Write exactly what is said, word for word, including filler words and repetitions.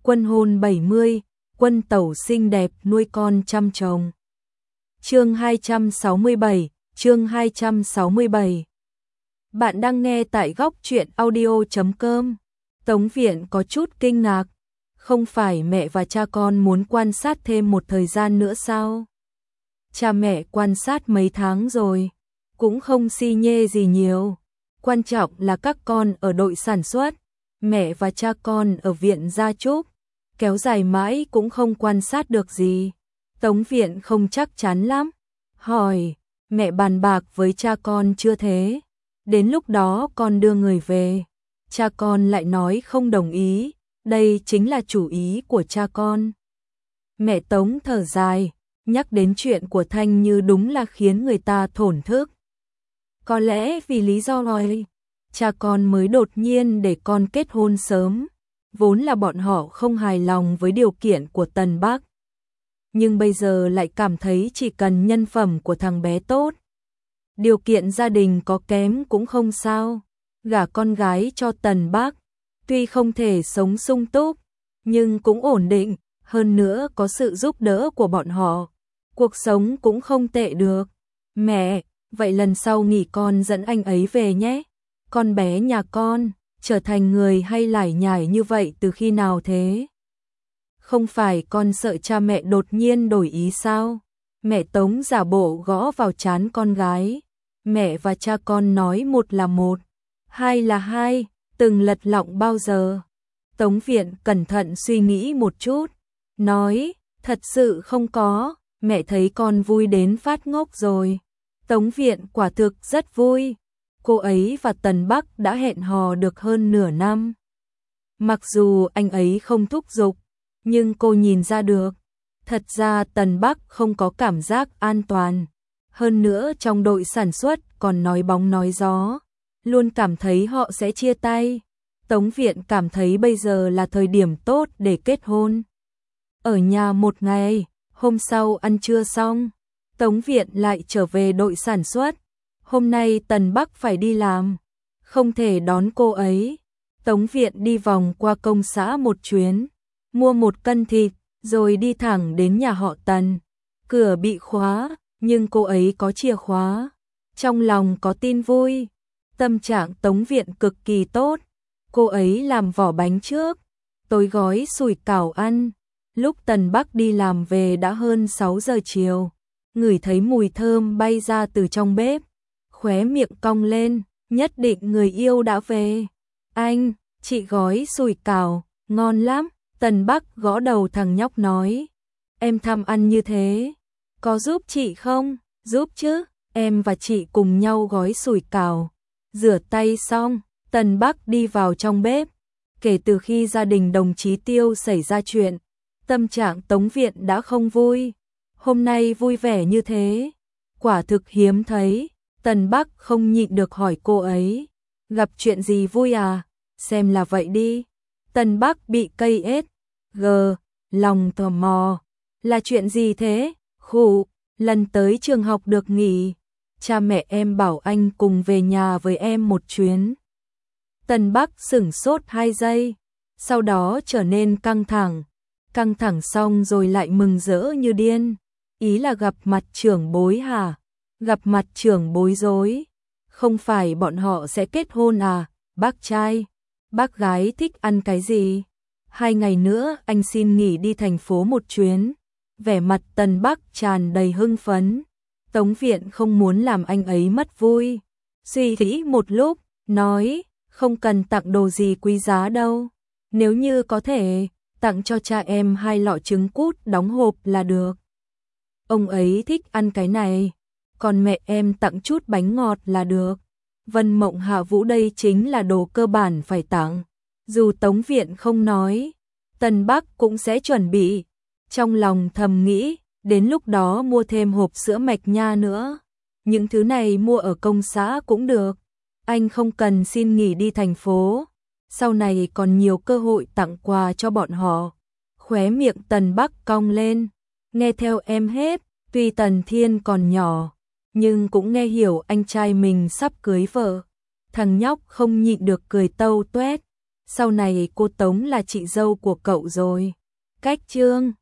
Quân hôn bảy mươi, quân tẩu xinh đẹp nuôi con trăm chồng. Chương hai trăm sáu mươi bảy, chương hai trăm sáu mươi bảy. Bạn đang nghe tại góc truyện audio chấm com. Tống Viện có chút kinh ngạc, không phải mẹ và cha con muốn quan sát thêm một thời gian nữa sao? Cha mẹ quan sát mấy tháng rồi, cũng không si nhê gì nhiều. Quan trọng là các con ở đội sản xuất, mẹ và cha con ở viện gia trúc, kéo dài mãi cũng không quan sát được gì. Tống Viện không chắc chắn lắm, hỏi, mẹ bàn bạc với cha con chưa thế? Đến lúc đó con đưa người về. Cha con lại nói không đồng ý, đây chính là chủ ý của cha con. Mẹ Tống thở dài, nhắc đến chuyện của Thanh Như đúng là khiến người ta thổn thức. Có lẽ vì lý do này, cha con mới đột nhiên để con kết hôn sớm, vốn là bọn họ không hài lòng với điều kiện của Tần Bắc. Nhưng bây giờ lại cảm thấy chỉ cần nhân phẩm của thằng bé tốt, điều kiện gia đình có kém cũng không sao. Gả con gái cho Tần Bắc, tuy không thể sống sung túc, nhưng cũng ổn định, hơn nữa có sự giúp đỡ của bọn họ, cuộc sống cũng không tệ được. Mẹ, vậy lần sau nghỉ con dẫn anh ấy về nhé. Con bé nhà con, trở thành người hay lải nhải như vậy từ khi nào thế? Không phải con sợ cha mẹ đột nhiên đổi ý sao? Mẹ Tống giả bộ gõ vào trán con gái. Mẹ và cha con nói một là một, hai là hai, từng lật lọng bao giờ? Tống Viện cẩn thận suy nghĩ một chút, nói, thật sự không có, mẹ thấy con vui đến phát ngốc rồi. Tống Viện quả thực rất vui, cô ấy và Tần Bắc đã hẹn hò được hơn nửa năm. Mặc dù anh ấy không thúc giục, nhưng cô nhìn ra được, thật ra Tần Bắc không có cảm giác an toàn. Hơn nữa trong đội sản xuất còn nói bóng nói gió, luôn cảm thấy họ sẽ chia tay. Tống Viện cảm thấy bây giờ là thời điểm tốt để kết hôn. Ở nhà một ngày, hôm sau ăn trưa xong, Tống Viện lại trở về đội sản xuất. Hôm nay Tần Bắc phải đi làm, không thể đón cô ấy. Tống Viện đi vòng qua công xã một chuyến, mua một cân thịt, rồi đi thẳng đến nhà họ Tần. Cửa bị khóa, nhưng cô ấy có chìa khóa. Trong lòng có tin vui, tâm trạng Tống Viện cực kỳ tốt. Cô ấy làm vỏ bánh trước, tối gói sủi cảo ăn. Lúc Tần Bắc đi làm về đã hơn sáu giờ chiều, ngửi thấy mùi thơm bay ra từ trong bếp, khóe miệng cong lên, nhất định người yêu đã về. Anh, chị gói sủi cảo, ngon lắm. Tần Bắc gõ đầu thằng nhóc nói, em tham ăn như thế, có giúp chị không? Giúp chứ, em và chị cùng nhau gói sủi cảo. Rửa tay xong, Tần Bắc đi vào trong bếp. Kể từ khi gia đình đồng chí Tiêu xảy ra chuyện, tâm trạng Tống Viện đã không vui. Hôm nay vui vẻ như thế, quả thực hiếm thấy. Tần Bắc không nhịn được hỏi cô ấy, gặp chuyện gì vui à? Xem là vậy đi. Tần Bắc bị cây ết, gờ, lòng tò mò. Là chuyện gì thế? Khụ, lần tới trường học được nghỉ, cha mẹ em bảo anh cùng về nhà với em một chuyến. Tần Bắc sửng sốt hai giây, sau đó trở nên căng thẳng. Căng thẳng xong rồi lại mừng rỡ như điên. Ý là gặp mặt trưởng bối hả? Gặp mặt trưởng bối rồi. Không phải bọn họ sẽ kết hôn à? Bác trai, bác gái thích ăn cái gì? Hai ngày nữa anh xin nghỉ đi thành phố một chuyến. Vẻ mặt Tần Bắc tràn đầy hưng phấn. Tống Viện không muốn làm anh ấy mất vui. Suy nghĩ một lúc, nói, không cần tặng đồ gì quý giá đâu. Nếu như có thể, tặng cho cha em hai lọ trứng cút đóng hộp là được. Ông ấy thích ăn cái này. Còn mẹ em tặng chút bánh ngọt là được. Vân Mộng Hạ Vũ đây chính là đồ cơ bản phải tặng. Dù Tống Viện không nói, Tần Bắc cũng sẽ chuẩn bị. Trong lòng thầm nghĩ, đến lúc đó mua thêm hộp sữa mạch nha nữa. Những thứ này mua ở công xã cũng được. Anh không cần xin nghỉ đi thành phố. Sau này còn nhiều cơ hội tặng quà cho bọn họ. Khóe miệng Tần Bắc cong lên. Nghe theo em hết, tuy Tần Thiên còn nhỏ, nhưng cũng nghe hiểu anh trai mình sắp cưới vợ. Thằng nhóc không nhịn được cười tâu tuét. sau này cô Tống là chị dâu của cậu rồi. Cách chương